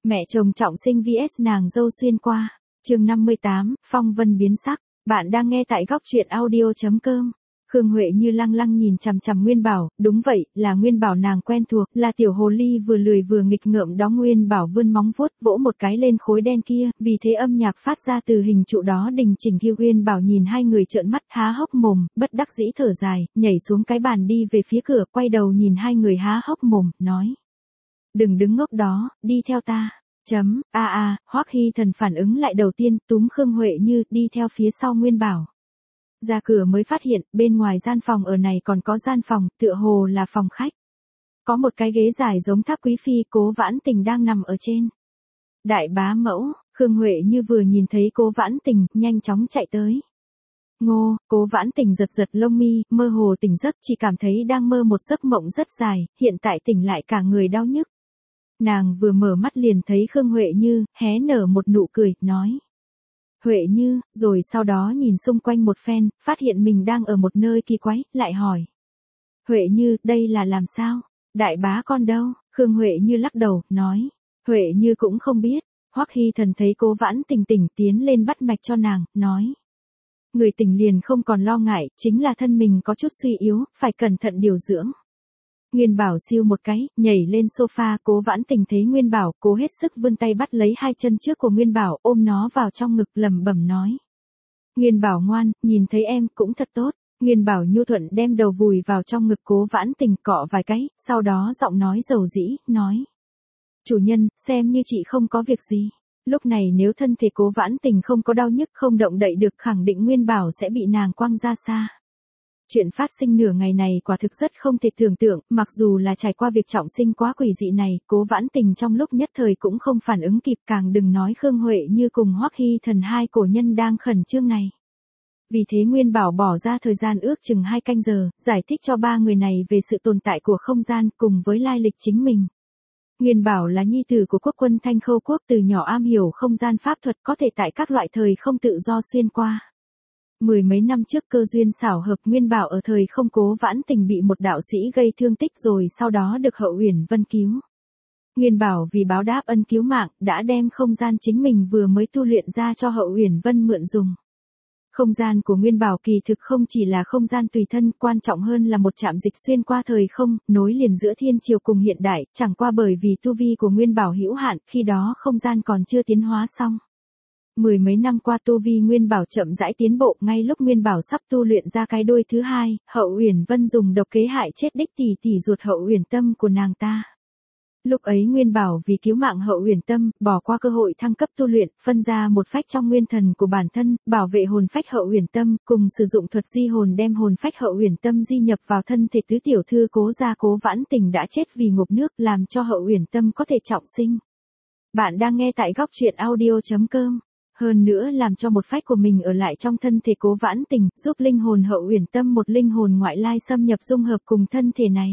Mẹ chồng trọng sinh vs nàng dâu xuyên qua. Chương 58, phong vân biến sắc. Bạn đang nghe tại góc truyện audio.com. Khương Huệ Như lăng lăng nhìn chằm chằm Nguyên Bảo, đúng vậy, là Nguyên Bảo nàng quen thuộc, là tiểu hồ ly vừa lười vừa nghịch ngợm đó. Nguyên Bảo vươn móng vuốt vỗ một cái lên khối đen kia, vì thế âm nhạc phát ra từ hình trụ đó đình chỉnh kêu. Nguyên Bảo nhìn hai người trợn mắt há hốc mồm, bất đắc dĩ thở dài, nhảy xuống cái bàn đi về phía cửa, quay đầu nhìn hai người há hốc mồm, nói: "Đừng đứng ngốc đó, đi theo ta." Hoắc Hy Thần phản ứng lại đầu tiên, túm Khương Huệ Như đi theo phía sau Nguyên Bảo. Ra cửa mới phát hiện, bên ngoài gian phòng ở này còn có gian phòng, tựa hồ là phòng khách. Có một cái ghế dài giống tháp quý phi, Cố Vãn Tình đang nằm ở trên. Đại bá mẫu, Khương Huệ Như vừa nhìn thấy Cố Vãn Tình, nhanh chóng chạy tới. Ngô, Cố Vãn Tình giật giật lông mi, mơ hồ tỉnh giấc, chỉ cảm thấy đang mơ một giấc mộng rất dài, hiện tại tỉnh lại cả người đau nhức. Nàng vừa mở mắt liền thấy Khương Huệ Như, hé nở một nụ cười, nói: "Huệ Như", rồi sau đó nhìn xung quanh một phen, phát hiện mình đang ở một nơi kỳ quái, lại hỏi: "Huệ Như, đây là làm sao? Đại bá con đâu?" Khương Huệ Như lắc đầu, nói: "Huệ Như cũng không biết." Hoắc Hy Thần thấy Cố Vãn Tình tỉnh tiến lên bắt mạch cho nàng, nói: "Người tỉnh liền không còn lo ngại, chính là thân mình có chút suy yếu, phải cẩn thận điều dưỡng." Nguyên Bảo siêu một cái, nhảy lên sofa. Cố Vãn Tình thấy Nguyên Bảo, cố hết sức vươn tay bắt lấy hai chân trước của Nguyên Bảo, ôm nó vào trong ngực, lẩm bẩm nói: "Nguyên Bảo ngoan, nhìn thấy em cũng thật tốt." Nguyên Bảo nhu thuận đem đầu vùi vào trong ngực Cố Vãn Tình, cọ vài cái, sau đó giọng nói dầu dĩ, nói: "Chủ nhân, xem như chị không có việc gì." Lúc này nếu thân thể Cố Vãn Tình không có đau nhức, không động đậy được, khẳng định Nguyên Bảo sẽ bị nàng quăng ra xa. Chuyện phát sinh nửa ngày này quả thực rất không thể tưởng tượng, mặc dù là trải qua việc trọng sinh quá quỷ dị này, Cố Vãn Tình trong lúc nhất thời cũng không phản ứng kịp, càng đừng nói Khương Huệ Như cùng Hoắc Hy Thần, hai cổ nhân đang khẩn trương này. Vì thế Nguyên Bảo bỏ ra thời gian ước chừng 2 canh giờ, giải thích cho ba người này về sự tồn tại của không gian, cùng với lai lịch chính mình. Nguyên Bảo là nhi tử của quốc quân Thanh Khâu Quốc, từ nhỏ am hiểu không gian pháp thuật, có thể tại các loại thời không tự do xuyên qua. Mười mấy năm trước cơ duyên xảo hợp, Nguyên Bảo ở thời không Cố Vãn Tình bị một đạo sĩ gây thương tích, rồi sau đó được Hậu Uyển Vân cứu. Nguyên Bảo vì báo đáp ân cứu mạng, đã đem không gian chính mình vừa mới tu luyện ra cho Hậu Uyển Vân mượn dùng. Không gian của Nguyên Bảo kỳ thực không chỉ là không gian tùy thân, quan trọng hơn là một trạm dịch xuyên qua thời không, nối liền giữa thiên triều cùng hiện đại, chẳng qua bởi vì tu vi của Nguyên Bảo hữu hạn, khi đó không gian còn chưa tiến hóa xong. Mười mấy năm qua tu vi Nguyên Bảo chậm rãi tiến bộ, ngay lúc Nguyên Bảo sắp tu luyện ra cái đôi thứ hai, Hậu Uyển Vân dùng độc kế hại chết đích tỷ tỷ ruột Hậu Uyển Tâm của nàng ta. Lúc ấy Nguyên Bảo vì cứu mạng Hậu Uyển Tâm, bỏ qua cơ hội thăng cấp tu luyện, phân ra một phách trong nguyên thần của bản thân, bảo vệ hồn phách Hậu Uyển Tâm, cùng sử dụng thuật di hồn đem hồn phách Hậu Uyển Tâm di nhập vào thân thể tứ tiểu thư Cố gia. Cố Vãn Tình đã chết vì ngụp nước, làm cho Hậu Uyển Tâm có thể trọng sinh. Bạn đang nghe tại góc truyện audio.com. Hơn nữa làm cho một phách của mình ở lại trong thân thể Cố Vãn Tình, giúp linh hồn Hậu Uyển Tâm một linh hồn ngoại lai xâm nhập dung hợp cùng thân thể này.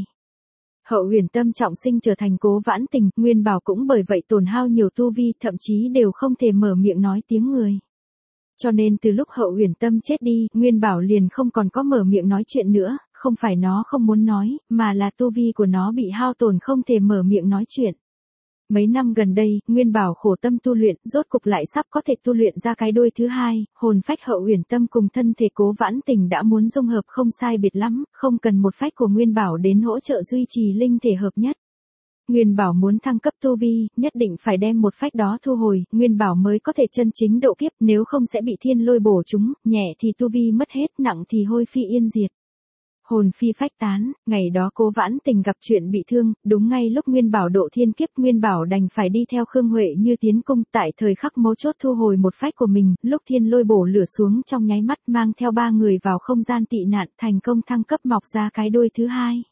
Hậu Uyển Tâm trọng sinh trở thành Cố Vãn Tình, Nguyên Bảo cũng bởi vậy tổn hao nhiều tu vi, thậm chí đều không thể mở miệng nói tiếng người. Cho nên từ lúc Hậu Uyển Tâm chết đi, Nguyên Bảo liền không còn có mở miệng nói chuyện nữa, không phải nó không muốn nói, mà là tu vi của nó bị hao tổn không thể mở miệng nói chuyện. Mấy năm gần đây, Nguyên Bảo khổ tâm tu luyện, rốt cục lại sắp có thể tu luyện ra cái đôi thứ hai, hồn phách Hậu Uyển Tâm cùng thân thể Cố Vãn Tình đã muốn dung hợp không sai biệt lắm, không cần một phách của Nguyên Bảo đến hỗ trợ duy trì linh thể hợp nhất. Nguyên Bảo muốn thăng cấp tu vi, nhất định phải đem một phách đó thu hồi, Nguyên Bảo mới có thể chân chính độ kiếp, nếu không sẽ bị thiên lôi bổ chúng, nhẹ thì tu vi mất hết, nặng thì hôi phi yên diệt. Hồn phi phách tán, ngày đó Cố Vãn Tình gặp chuyện bị thương, đúng ngay lúc Nguyên Bảo độ thiên kiếp, Nguyên Bảo đành phải đi theo Khương Huệ Như tiến cung, tại thời khắc mấu chốt thu hồi một phách của mình, lúc thiên lôi bổ lửa xuống trong nháy mắt, mang theo ba người vào không gian tị nạn, thành công thăng cấp mọc ra cái đôi thứ hai.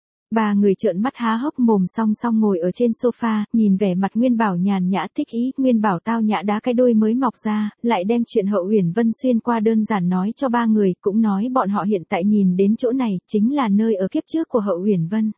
Ba người trợn mắt há hốc mồm, song song ngồi ở trên sofa, nhìn vẻ mặt Nguyên Bảo nhàn nhã thích ý. Nguyên Bảo tao nhã đá cái đôi mới mọc ra, lại đem chuyện Hậu Uyển Vân xuyên qua đơn giản nói cho ba người, cũng nói bọn họ hiện tại nhìn đến chỗ này, chính là nơi ở kiếp trước của Hậu Uyển Vân.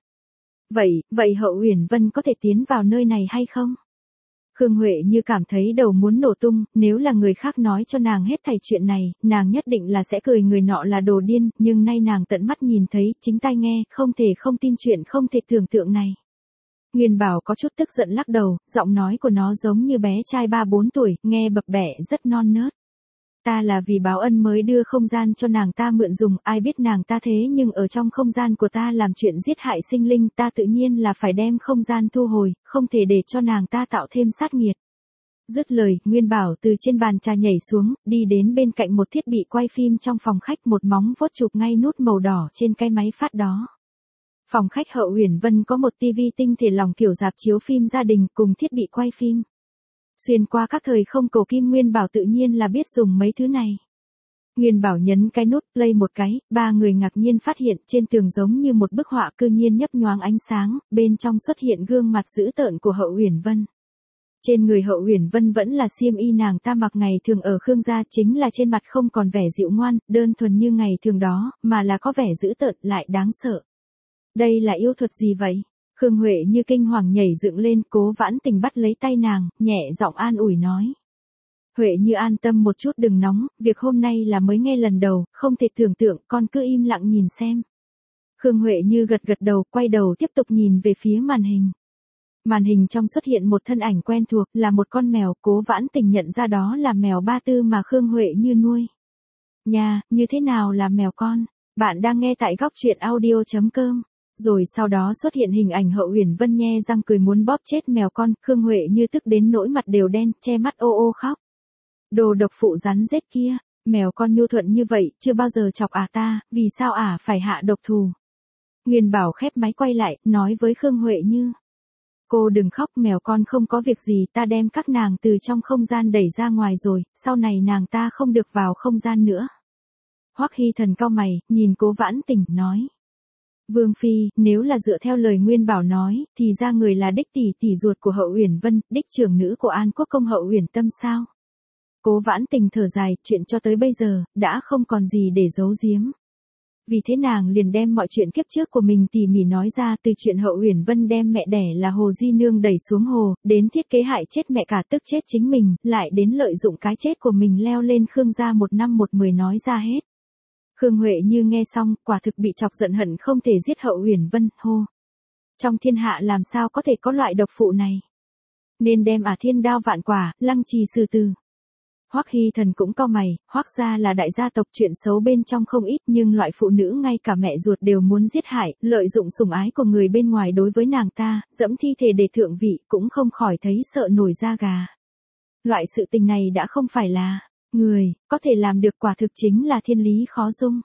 Vậy Hậu Uyển Vân có thể tiến vào nơi này hay không? Khương Huệ Như cảm thấy đầu muốn nổ tung, nếu là người khác nói cho nàng hết thảy chuyện này, nàng nhất định là sẽ cười người nọ là đồ điên, nhưng nay nàng tận mắt nhìn thấy, chính tai nghe, không thể không tin chuyện không thể tưởng tượng này. Nguyên Bảo có chút tức giận lắc đầu, giọng nói của nó giống như bé trai 3-4 tuổi, nghe bập bẹ rất non nớt. Ta là vì báo ân mới đưa không gian cho nàng ta mượn dùng, ai biết nàng ta thế nhưng ở trong không gian của ta làm chuyện giết hại sinh linh, ta tự nhiên là phải đem không gian thu hồi, không thể để cho nàng ta tạo thêm sát nghiệt. Dứt lời, Nguyên Bảo từ trên bàn trà nhảy xuống, đi đến bên cạnh một thiết bị quay phim trong phòng khách, một móng vuốt chụp ngay nút màu đỏ trên cái máy phát đó. Phòng khách Hậu Uyển Vân có một tivi tinh thể lỏng kiểu rạp chiếu phim gia đình cùng thiết bị quay phim. Xuyên qua các thời không cổ kim, Nguyên Bảo tự nhiên là biết dùng mấy thứ này. Nguyên Bảo nhấn cái nút play một cái, ba người ngạc nhiên phát hiện trên tường giống như một bức họa cư nhiên nhấp nhoáng ánh sáng, bên trong xuất hiện gương mặt dữ tợn của Hậu Uyển Vân. Trên người Hậu Uyển Vân vẫn là xiêm y nàng ta mặc ngày thường ở Khương gia, chính là trên mặt không còn vẻ dịu ngoan, đơn thuần như ngày thường đó, mà là có vẻ dữ tợn lại đáng sợ. Đây là yêu thuật gì vậy? Khương Huệ như kinh hoàng nhảy dựng lên, Cố Vãn Tình bắt lấy tay nàng, nhẹ giọng an ủi nói. Huệ như an tâm một chút, đừng nóng, việc hôm nay là mới nghe lần đầu, không thể tưởng tượng, con cứ im lặng nhìn xem. Khương Huệ như gật gật đầu, quay đầu tiếp tục nhìn về phía màn hình. Màn hình trong xuất hiện một thân ảnh quen thuộc, là một con mèo. Cố Vãn Tình nhận ra đó là mèo Ba Tư mà Khương Huệ như nuôi. Nhà, như thế nào là mèo con? Bạn đang nghe tại góc truyện audio.com. Rồi sau đó xuất hiện hình ảnh Hậu Uyển Vân nhe răng cười muốn bóp chết mèo con, Khương Huệ như tức đến nỗi mặt đều đen, che mắt ô ô khóc. Đồ độc phụ rắn rết kia, mèo con nhu thuận như vậy, chưa bao giờ chọc ta, vì sao phải hạ độc thù? Nguyên Bảo khép máy quay lại, nói với Khương Huệ như. Cô đừng khóc, mèo con không có việc gì, ta đem các nàng từ trong không gian đẩy ra ngoài rồi, sau này nàng ta không được vào không gian nữa. Hoắc Hy Thần cau mày, nhìn Cố Vãn Tình, nói. Vương Phi, nếu là dựa theo lời Nguyên Bảo nói, thì ra người là đích tỷ tỷ ruột của Hậu Uyển Vân, đích trưởng nữ của An Quốc công Hậu Uyển Tâm sao? Cố Vãn Tình thở dài, chuyện cho tới bây giờ, đã không còn gì để giấu giếm. Vì thế nàng liền đem mọi chuyện kiếp trước của mình tỉ mỉ nói ra, từ chuyện Hậu Uyển Vân đem mẹ đẻ là Hồ Di Nương đẩy xuống hồ, đến thiết kế hại chết mẹ cả tức chết chính mình, lại đến lợi dụng cái chết của mình leo lên Khương gia 1 năm 1 10 nói ra hết. Khương Huệ như nghe xong, quả thực bị chọc giận hận không thể giết Hậu Uyển Vân, hô. Trong thiên hạ làm sao có thể có loại độc phụ này? Nên đem thiên đao vạn quả, lăng trì xử tử. Hoắc Hy Thần cũng cau mày, Hoắc gia là đại gia tộc, chuyện xấu bên trong không ít, nhưng loại phụ nữ ngay cả mẹ ruột đều muốn giết hại, lợi dụng sủng ái của người bên ngoài đối với nàng ta, dẫm thi thể để thượng vị, cũng không khỏi thấy sợ nổi da gà. Loại sự tình này đã không phải là người có thể làm được, quả thực chính là thiên lý khó dung.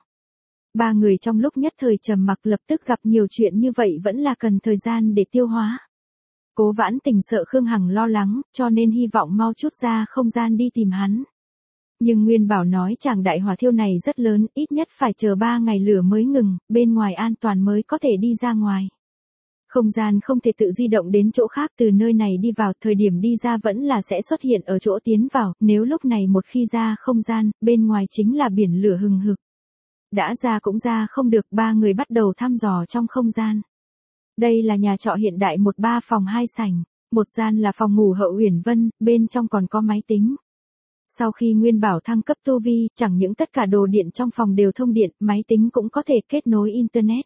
Ba người trong lúc nhất thời trầm mặc, lập tức gặp nhiều chuyện như vậy vẫn là cần thời gian để tiêu hóa. Cố Vãn Tình sợ Khương Hằng lo lắng, cho nên hy vọng mau chút ra không gian đi tìm hắn. Nhưng Nguyên Bảo nói chàng đại hỏa thiêu này rất lớn, ít nhất phải chờ 3 ngày lửa mới ngừng, bên ngoài an toàn mới có thể đi ra ngoài. Không gian không thể tự di động đến chỗ khác, từ nơi này đi vào, thời điểm đi ra vẫn là sẽ xuất hiện ở chỗ tiến vào, nếu lúc này một khi ra không gian, bên ngoài chính là biển lửa hừng hực. Đã ra cũng ra không được, ba người bắt đầu thăm dò trong không gian. Đây là nhà trọ hiện đại 1-3 phòng 2 sảnh, một gian là phòng ngủ Hậu Uyển Vân, bên trong còn có máy tính. Sau khi Nguyên Bảo thăng cấp tu vi, chẳng những tất cả đồ điện trong phòng đều thông điện, máy tính cũng có thể kết nối internet.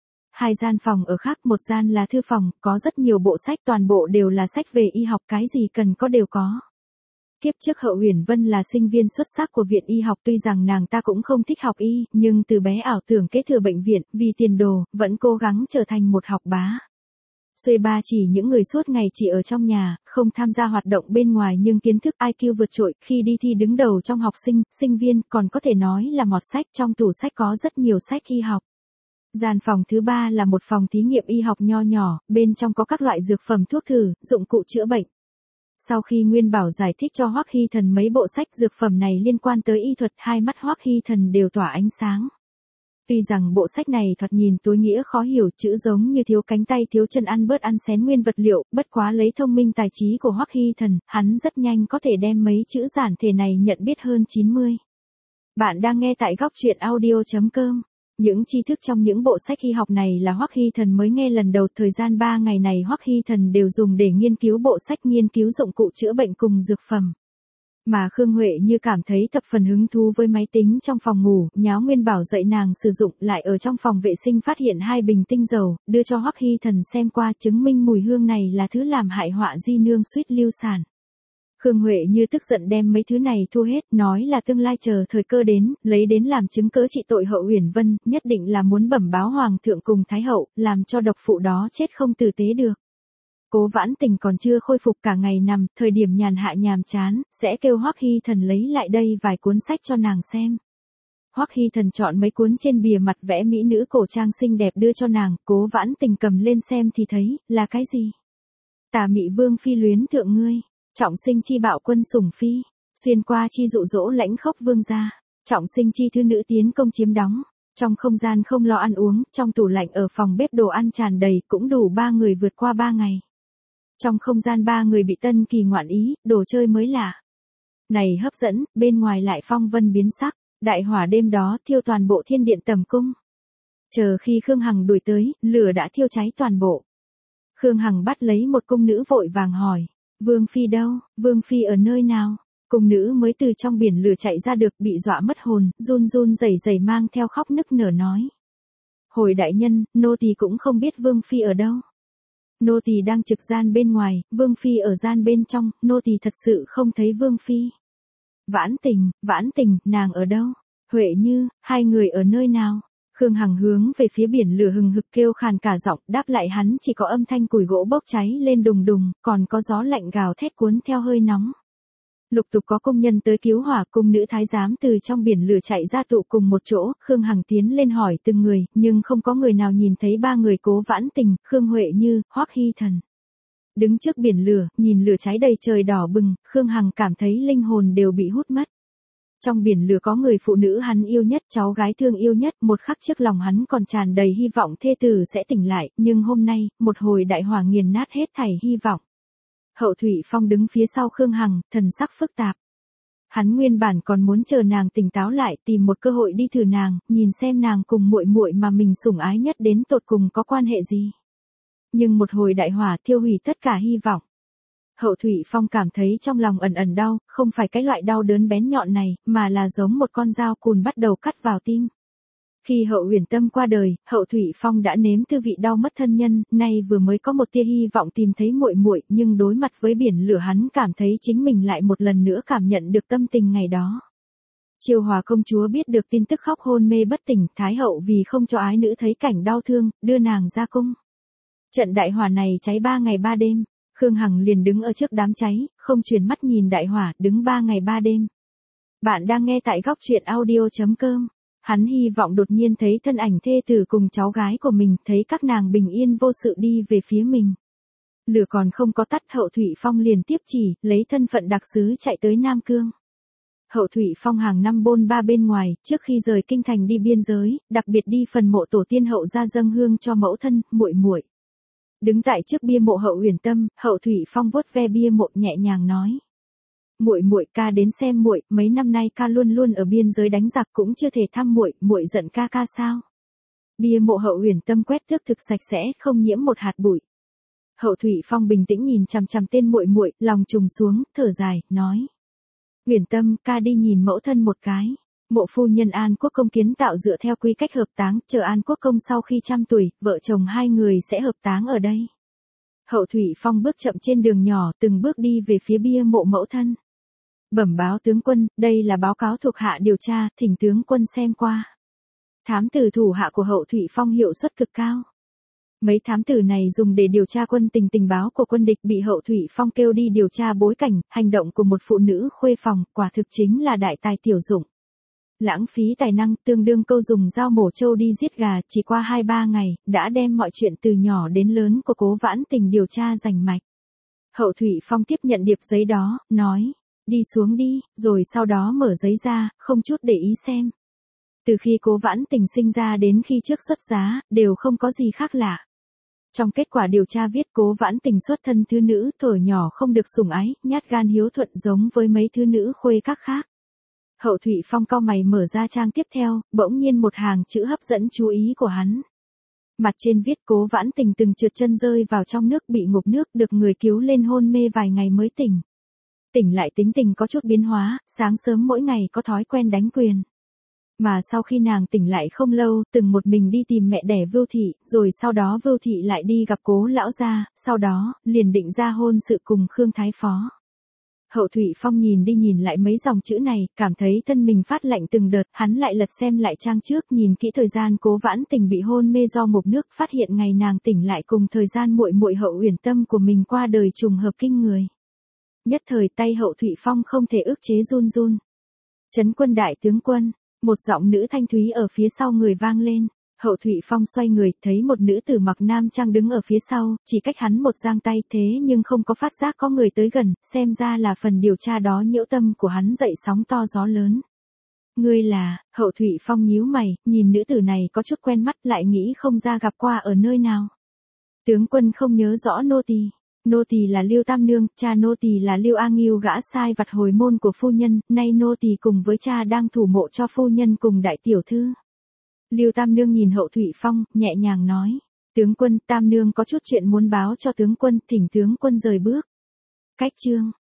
2 gian phòng ở khác, một gian là thư phòng, có rất nhiều bộ sách, toàn bộ đều là sách về y học, cái gì cần có đều có. Kiếp trước Hậu Uyển Vân là sinh viên xuất sắc của viện y học, tuy rằng nàng ta cũng không thích học y, nhưng từ bé ảo tưởng kế thừa bệnh viện, vì tiền đồ, vẫn cố gắng trở thành một học bá. Xuê ba chỉ những người suốt ngày chỉ ở trong nhà, không tham gia hoạt động bên ngoài nhưng kiến thức IQ vượt trội, khi đi thi đứng đầu trong học sinh, sinh viên, còn có thể nói là mọt sách, trong tủ sách có rất nhiều sách y học. Gian phòng thứ 3 là một phòng thí nghiệm y học nho nhỏ, bên trong có các loại dược phẩm, thuốc thử, dụng cụ chữa bệnh. Sau khi Nguyên Bảo giải thích cho Hoắc Hy Thần mấy bộ sách dược phẩm này liên quan tới y thuật, hai mắt Hoắc Hy Thần đều tỏa ánh sáng. Tuy rằng bộ sách này thoạt nhìn tối nghĩa khó hiểu, chữ giống như thiếu cánh tay thiếu chân, ăn bớt ăn xén nguyên vật liệu, bất quá lấy thông minh tài trí của Hoắc Hy Thần, hắn rất nhanh có thể đem mấy chữ giản thể này nhận biết hơn 90. Bạn đang nghe tại góc truyện audio.com. Những tri thức trong những bộ sách y học này là Hoắc Hy Thần mới nghe lần đầu, thời gian 3 ngày này Hoắc Hy Thần đều dùng để nghiên cứu bộ sách, nghiên cứu dụng cụ chữa bệnh cùng dược phẩm. Mà Khương Huệ Như cảm thấy thập phần hứng thú với máy tính trong phòng ngủ, nháo Nguyên Bảo dạy nàng sử dụng, lại ở trong phòng vệ sinh phát hiện 2 bình tinh dầu, đưa cho Hoắc Hy Thần xem qua, chứng minh mùi hương này là thứ làm hại họa di nương suýt lưu sản. Khương Huệ Như tức giận đem mấy thứ này thu hết, nói là tương lai chờ thời cơ đến, lấy đến làm chứng cớ trị tội Hậu Uyển Vân, nhất định là muốn bẩm báo hoàng thượng cùng thái hậu, làm cho độc phụ đó chết không tử tế được. Cố Vãn Tình còn chưa khôi phục cả ngày nằm, thời điểm nhàn hạ nhàm chán, sẽ kêu Hoắc Hy Thần lấy lại đây vài cuốn sách cho nàng xem. Hoắc Hy Thần chọn mấy cuốn trên bìa mặt vẽ mỹ nữ cổ trang xinh đẹp đưa cho nàng, Cố Vãn Tình cầm lên xem thì thấy, là cái gì? Tà Mị Vương phi luyến thượng ngươi, trọng sinh chi bạo quân sủng phi, xuyên qua chi dụ dỗ lãnh khốc vương gia, trọng sinh chi thư nữ tiến công chiếm đóng. Trong không gian không lo ăn uống, trong tủ lạnh ở phòng bếp đồ ăn tràn đầy, cũng đủ 3 người vượt qua 3 ngày. Trong không gian 3 người bị tân kỳ ngoạn ý, đồ chơi mới lạ. Này hấp dẫn, bên ngoài lại phong vân biến sắc, đại hỏa đêm đó thiêu toàn bộ thiên điện tầm cung. Chờ khi Khương Hằng đuổi tới, lửa đã thiêu cháy toàn bộ. Khương Hằng bắt lấy một cung nữ vội vàng hỏi, Vương Phi đâu, Vương Phi ở nơi nào? Cung nữ mới từ trong biển lửa chạy ra được, bị dọa mất hồn, run run rẩy rẩy mang theo khóc nức nở nói. Hồi đại nhân, nô tỳ cũng không biết Vương Phi ở đâu. Nô tỳ đang trực gian bên ngoài, Vương Phi ở gian bên trong, nô tỳ thật sự không thấy Vương Phi. Vãn tình, nàng ở đâu? Huệ Như, hai người ở nơi nào? Khương Hằng hướng về phía biển lửa hừng hực kêu khàn cả giọng, đáp lại hắn chỉ có âm thanh củi gỗ bốc cháy lên đùng đùng, còn có gió lạnh gào thét cuốn theo hơi nóng. Lục tục có công nhân tới cứu hỏa, cung nữ thái giám từ trong biển lửa chạy ra tụ cùng một chỗ, Khương Hằng tiến lên hỏi từng người, nhưng không có người nào nhìn thấy 3 người Cố Vãn Tình, Khương Huệ Như, Hoắc Hy Thần. Đứng trước biển lửa, nhìn lửa cháy đầy trời đỏ bừng, Khương Hằng cảm thấy linh hồn đều bị hút mất. Trong biển lửa có người phụ nữ hắn yêu nhất, cháu gái thương yêu nhất, một khắc trước lòng hắn còn tràn đầy hy vọng thê tử sẽ tỉnh lại, nhưng hôm nay, một hồi đại hỏa nghiền nát hết thảy hy vọng. Hậu Thủy Phong đứng phía sau Khương Hằng, thần sắc phức tạp. Hắn nguyên bản còn muốn chờ nàng tỉnh táo lại, tìm một cơ hội đi thử nàng, nhìn xem nàng cùng muội muội mà mình sủng ái nhất đến tột cùng có quan hệ gì. Nhưng một hồi đại hỏa thiêu hủy tất cả hy vọng. Hậu Thủy Phong cảm thấy trong lòng ẩn ẩn đau, không phải cái loại đau đớn bén nhọn này, mà là giống một con dao cùn bắt đầu cắt vào tim. Khi Hậu Uyển Tâm qua đời, Hậu Thủy Phong đã nếm tư vị đau mất thân nhân, nay vừa mới có một tia hy vọng tìm thấy muội muội, nhưng đối mặt với biển lửa hắn cảm thấy chính mình lại một lần nữa cảm nhận được tâm tình ngày đó. Chiêu Hòa công chúa biết được tin tức khóc hôn mê bất tỉnh, Thái hậu vì không cho ái nữ thấy cảnh đau thương, đưa nàng ra cung. Trận đại hỏa này cháy 3 ngày 3 đêm, Khương Hằng liền đứng ở trước đám cháy, không chuyển mắt nhìn đại hỏa, đứng 3 ngày 3 đêm. Bạn đang nghe tại góc truyện audio.com. Hắn hy vọng đột nhiên thấy thân ảnh thê tử cùng cháu gái của mình, thấy các nàng bình yên vô sự đi về phía mình. Lửa còn không có tắt, Hậu Thủy Phong liền tiếp chỉ, lấy thân phận đặc sứ chạy tới Nam Cương. Hậu Thủy Phong hàng năm bôn ba bên ngoài, trước khi rời kinh thành đi biên giới, đặc biệt đi phần mộ tổ tiên Hậu gia dâng hương cho mẫu thân, muội muội. Đứng tại trước bia mộ Hậu Uyển Tâm, Hậu Thủy Phong vuốt ve bia mộ nhẹ nhàng nói. Muội muội, ca đến xem muội, mấy năm nay ca luôn luôn ở biên giới đánh giặc cũng chưa thể thăm muội, muội giận ca ca sao? Bia mộ Hậu Uyển Tâm quét thước thực sạch sẽ, không nhiễm một hạt bụi. Hậu Thủy Phong bình tĩnh nhìn chằm chằm tên muội muội, lòng trùng xuống, thở dài, nói: "Uyển Tâm, ca đi nhìn mẫu thân một cái." Mộ phu nhân An Quốc công kiến tạo dựa theo quy cách hợp táng, chờ An Quốc công sau khi trăm tuổi, vợ chồng hai người sẽ hợp táng ở đây. Hậu Thủy Phong bước chậm trên đường nhỏ, từng bước đi về phía bia mộ mẫu thân. Bẩm báo tướng quân, đây là báo cáo thuộc hạ điều tra, thỉnh tướng quân xem qua. Thám tử thủ hạ của Hậu Thủy Phong hiệu suất cực cao. Mấy thám tử này dùng để điều tra quân tình báo của quân địch, bị Hậu Thủy Phong kêu đi điều tra bối cảnh, hành động của một phụ nữ khuê phòng, quả thực chính là đại tài tiểu dụng. Lãng phí tài năng, tương đương câu dùng dao mổ trâu đi giết gà, chỉ qua 2-3 ngày, đã đem mọi chuyện từ nhỏ đến lớn của Cố Vãn Tình điều tra rành mạch. Hậu Thủy Phong tiếp nhận điệp giấy đó, nói: "Đi xuống đi", rồi sau đó mở giấy ra, không chút để ý xem. Từ khi Cố Vãn Tình sinh ra đến khi trước xuất giá, đều không có gì khác lạ. Trong kết quả điều tra viết Cố Vãn Tình xuất thân thứ nữ, thuở nhỏ không được sủng ái, nhát gan hiếu thuận giống với mấy thứ nữ khuê các khác. Hậu Thủy Phong cau mày mở ra trang tiếp theo, bỗng nhiên một hàng chữ hấp dẫn chú ý của hắn. Mặt trên viết Cố Vãn Tình từng trượt chân rơi vào trong nước bị ngụp nước, được người cứu lên hôn mê vài ngày mới tỉnh. Tỉnh lại tính tình có chút biến hóa, sáng sớm mỗi ngày có thói quen đánh quyền. Mà sau khi nàng tỉnh lại không lâu, từng một mình đi tìm mẹ đẻ Vưu Thị, rồi sau đó Vưu Thị lại đi gặp Cố lão gia, sau đó, liền định ra hôn sự cùng Khương Thái Phó. Hậu Thụy Phong nhìn đi nhìn lại mấy dòng chữ này, cảm thấy thân mình phát lạnh từng đợt, hắn lại lật xem lại trang trước, nhìn kỹ thời gian Cố Vãn Tình bị hôn mê do ngụp nước, phát hiện ngày nàng tỉnh lại cùng thời gian muội muội Hậu Uyển Tâm của mình qua đời trùng hợp kinh người. Nhất thời tay Hậu Thụy Phong không thể ức chế run run. Trấn Quân đại tướng quân, một giọng nữ thanh thúy ở phía sau người vang lên. Hậu Thụy Phong xoay người, thấy một nữ tử mặc nam trang đứng ở phía sau, chỉ cách hắn một giang tay, thế nhưng không có phát giác có người tới gần, xem ra là phần điều tra đó nhiễu tâm của hắn dậy sóng to gió lớn. Ngươi là? Hậu Thụy Phong nhíu mày, nhìn nữ tử này có chút quen mắt, lại nghĩ không ra gặp qua ở nơi nào. Tướng quân không nhớ rõ nô tỳ. Nô tỳ là Lưu Tam Nương, cha nô tỳ là Lưu A Ngưu, gã sai vặt hồi môn của phu nhân, nay nô tỳ cùng với cha đang thủ mộ cho phu nhân cùng đại tiểu thư. Lưu Tam Nương nhìn Hậu Thụy Phong, nhẹ nhàng nói, tướng quân, Tam Nương có chút chuyện muốn báo cho tướng quân, thỉnh tướng quân rời bước. Cách chương